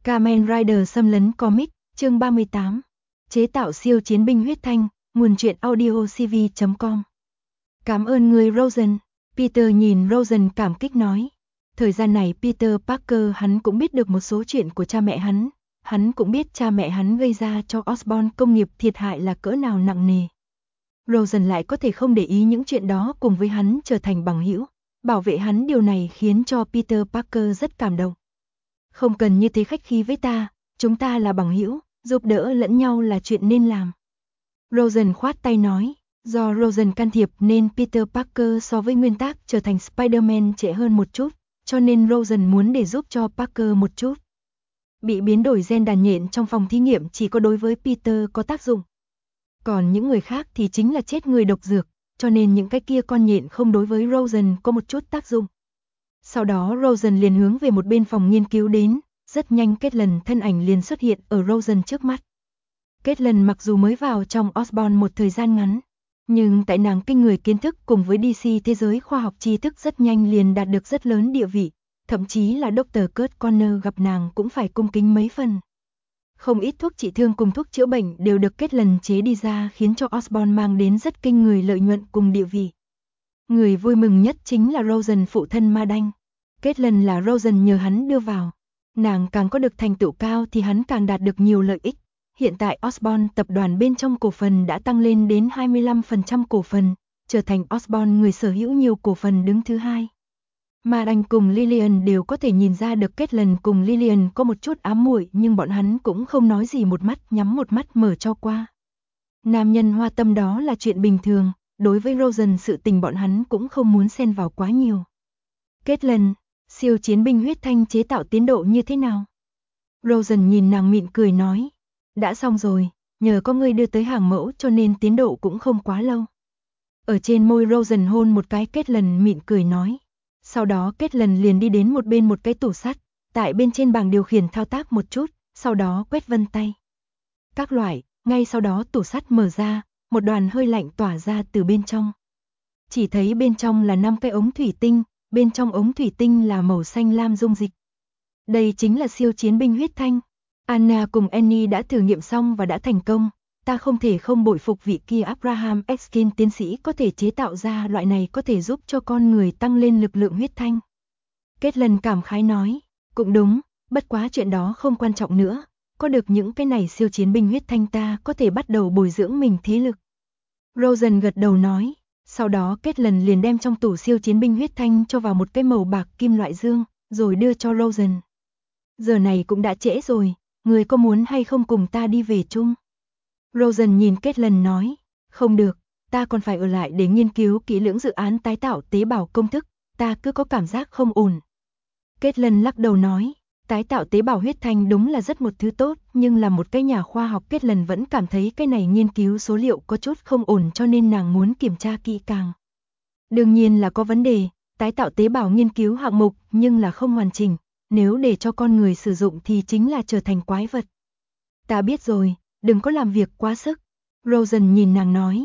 Kamen Rider xâm lấn comic, chương 38. Chế tạo siêu chiến binh huyết thanh, nguồn truyện audio cv.com. Cảm ơn người Rosen. Peter nhìn Rosen cảm kích nói. Thời gian này Peter Parker hắn cũng biết được một số chuyện của cha mẹ hắn cũng biết cha mẹ hắn gây ra cho Osborn công nghiệp thiệt hại là cỡ nào nặng nề. Rosen lại có thể không để ý những chuyện đó cùng với hắn trở thành bằng hữu, bảo vệ hắn, điều này khiến cho Peter Parker rất cảm động. Không cần như thế khách khí với ta, chúng ta là bằng hữu, giúp đỡ lẫn nhau là chuyện nên làm. Rosen khoát tay nói, do Rosen can thiệp nên Peter Parker so với nguyên tắc trở thành Spider-Man trễ hơn một chút, cho nên Rosen muốn để giúp cho Parker một chút. Bị biến đổi gen đàn nhện trong phòng thí nghiệm chỉ có đối với Peter có tác dụng. Còn những người khác thì chính là chết người độc dược, cho nên những cái kia con nhện không đối với Rosen có một chút tác dụng. Sau đó Rosen liền hướng về một bên phòng nghiên cứu đến, rất nhanh Caitlin thân ảnh liền xuất hiện ở Rosen trước mắt. Caitlin mặc dù mới vào trong Osborn một thời gian ngắn, nhưng tại nàng kinh người kiến thức cùng với DC thế giới khoa học tri thức rất nhanh liền đạt được rất lớn địa vị, thậm chí là Dr. Kurt Connor gặp nàng cũng phải cung kính mấy phần. Không ít thuốc trị thương cùng thuốc chữa bệnh đều được Caitlin chế đi ra khiến cho Osborn mang đến rất kinh người lợi nhuận cùng địa vị. Người vui mừng nhất chính là Rosen phụ thân Ma Đanh. Caitlin là Rosen nhờ hắn đưa vào. Nàng càng có được thành tựu cao thì hắn càng đạt được nhiều lợi ích. Hiện tại Osborn tập đoàn bên trong cổ phần đã tăng lên đến 25% cổ phần, trở thành Osborn người sở hữu nhiều cổ phần đứng thứ hai. Ma Đanh cùng Lillian đều có thể nhìn ra được Caitlin cùng Lillian có một chút ám muội, nhưng bọn hắn cũng không nói gì, một mắt nhắm một mắt mở cho qua. Nam nhân hoa tâm đó là chuyện bình thường, đối với Rosen sự tình bọn hắn cũng không muốn xen vào quá nhiều. Caitlin, siêu chiến binh huyết thanh chế tạo tiến độ như thế nào? Rosen nhìn nàng mỉm cười nói. Đã xong rồi, nhờ có ngươi đưa tới hàng mẫu cho nên tiến độ cũng không quá lâu. Ở trên môi Rosen hôn một cái, Caitlin mỉm cười nói. Sau đó Caitlin liền đi đến một bên một cái tủ sắt, tại bên trên bảng điều khiển thao tác một chút, sau đó quét vân tay. Các loại, ngay sau đó tủ sắt mở ra, một đoàn hơi lạnh tỏa ra từ bên trong. Chỉ thấy bên trong là 5 cái ống thủy tinh, bên trong ống thủy tinh là màu xanh lam dung dịch. Đây chính là siêu chiến binh huyết thanh. Anna cùng Annie đã thử nghiệm xong và đã thành công. Ta không thể không bội phục vị kia Abraham Erskine tiến sĩ có thể chế tạo ra loại này có thể giúp cho con người tăng lên lực lượng huyết thanh. Caitlin cảm khái nói, cũng đúng, bất quá chuyện đó không quan trọng nữa. Có được những cái này siêu chiến binh huyết thanh ta có thể bắt đầu bồi dưỡng mình thế lực. Rosen gật đầu nói, sau đó Caitlin liền đem trong tủ siêu chiến binh huyết thanh cho vào một cái màu bạc kim loại dương, rồi đưa cho Rosen. Giờ này cũng đã trễ rồi, người có muốn hay không cùng ta đi về chung? Rosen nhìn Caitlin nói, không được, ta còn phải ở lại để nghiên cứu kỹ lưỡng dự án tái tạo tế bào công thức, ta cứ có cảm giác không ổn. Caitlin lắc đầu nói, tái tạo tế bào huyết thanh đúng là rất một thứ tốt, nhưng là một cái nhà khoa học Caitlin vẫn cảm thấy cái này nghiên cứu số liệu có chút không ổn, cho nên nàng muốn kiểm tra kỹ càng. Đương nhiên là có vấn đề, tái tạo tế bào nghiên cứu hạng mục nhưng là không hoàn chỉnh, nếu để cho con người sử dụng thì chính là trở thành quái vật. Ta biết rồi, đừng có làm việc quá sức. Rosen nhìn nàng nói,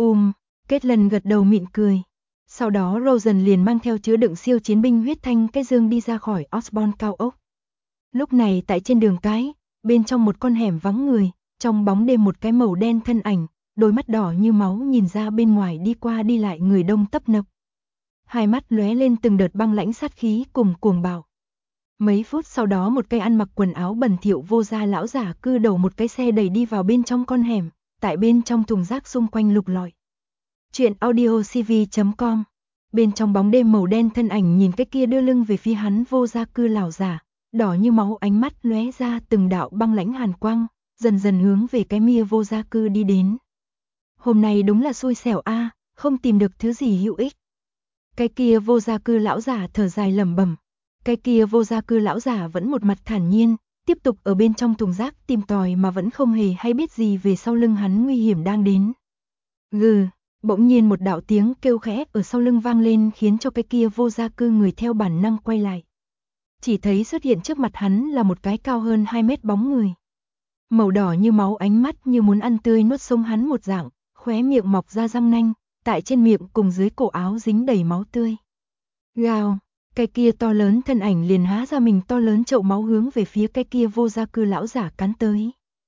Caitlin gật đầu mỉm cười. Sau đó Rosen liền mang theo chứa đựng siêu chiến binh huyết thanh cái dương đi ra khỏi Osborn cao ốc. Lúc này tại trên đường cái, bên trong một con hẻm vắng người, trong bóng đêm một cái màu đen thân ảnh, đôi mắt đỏ như máu nhìn ra bên ngoài đi qua đi lại người đông tấp nập. Hai mắt lóe lên từng đợt băng lãnh sát khí cùng cuồng bạo. Mấy phút sau đó một cái ăn mặc quần áo bẩn thỉu vô gia lão giả cư đầu một cái xe đẩy đi vào bên trong con hẻm, tại bên trong thùng rác xung quanh lục lọi. Chuyện audio cv.com. Bên trong bóng đêm màu đen thân ảnh nhìn cái kia đưa lưng về phía hắn vô gia cư lão giả, đỏ như máu ánh mắt lóe ra từng đạo băng lãnh hàn quang, dần dần hướng về cái Mia vô gia cư đi đến. Hôm nay đúng là xui xẻo a, không tìm được thứ gì hữu ích. Cái kia vô gia cư lão giả thở dài lẩm bẩm. Cái kia vô gia cư lão giả vẫn một mặt thản nhiên, tiếp tục ở bên trong thùng rác tìm tòi mà vẫn không hề hay biết gì về sau lưng hắn nguy hiểm đang đến. Gừ, bỗng nhiên một đạo tiếng kêu khẽ ở sau lưng vang lên khiến cho cái kia vô gia cư người theo bản năng quay lại. Chỉ thấy xuất hiện trước mặt hắn là một cái cao hơn 2 mét bóng người. Màu đỏ như máu ánh mắt như muốn ăn tươi nuốt sống hắn một dạng, khóe miệng mọc ra răng nanh, tại trên miệng cùng dưới cổ áo dính đầy máu tươi. Gào. Cái kia to lớn thân ảnh liền há ra mình to lớn chậu máu hướng về phía cái kia vô gia cư lão giả cắn tới.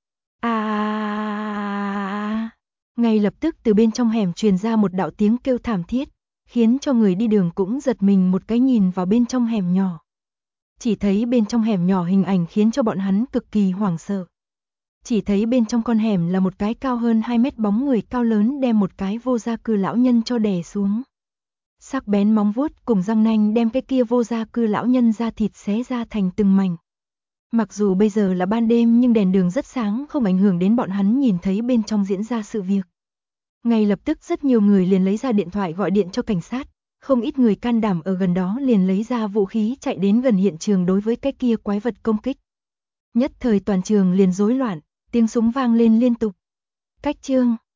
Ngay lập tức từ bên trong hẻm truyền ra một đạo tiếng kêu thảm thiết, khiến cho người đi đường cũng giật mình một cái nhìn vào bên trong hẻm nhỏ. Chỉ thấy bên trong hẻm nhỏ hình ảnh khiến cho bọn hắn cực kỳ hoảng sợ. Chỉ thấy bên trong con hẻm là một cái cao hơn 2 mét bóng người cao lớn đem một cái vô gia cư lão nhân cho đè xuống. Sắc bén móng vuốt cùng răng nanh đem cái kia vô gia cư lão nhân da thịt xé ra thành từng mảnh. Mặc dù bây giờ là ban đêm nhưng đèn đường rất sáng không ảnh hưởng đến bọn hắn nhìn thấy bên trong diễn ra sự việc. Ngay lập tức rất nhiều người liền lấy ra điện thoại gọi điện cho cảnh sát, không ít người can đảm ở gần đó liền lấy ra vũ khí chạy đến gần hiện trường đối với cái kia quái vật công kích. Nhất thời toàn trường liền rối loạn, tiếng súng vang lên liên tục. Cách chương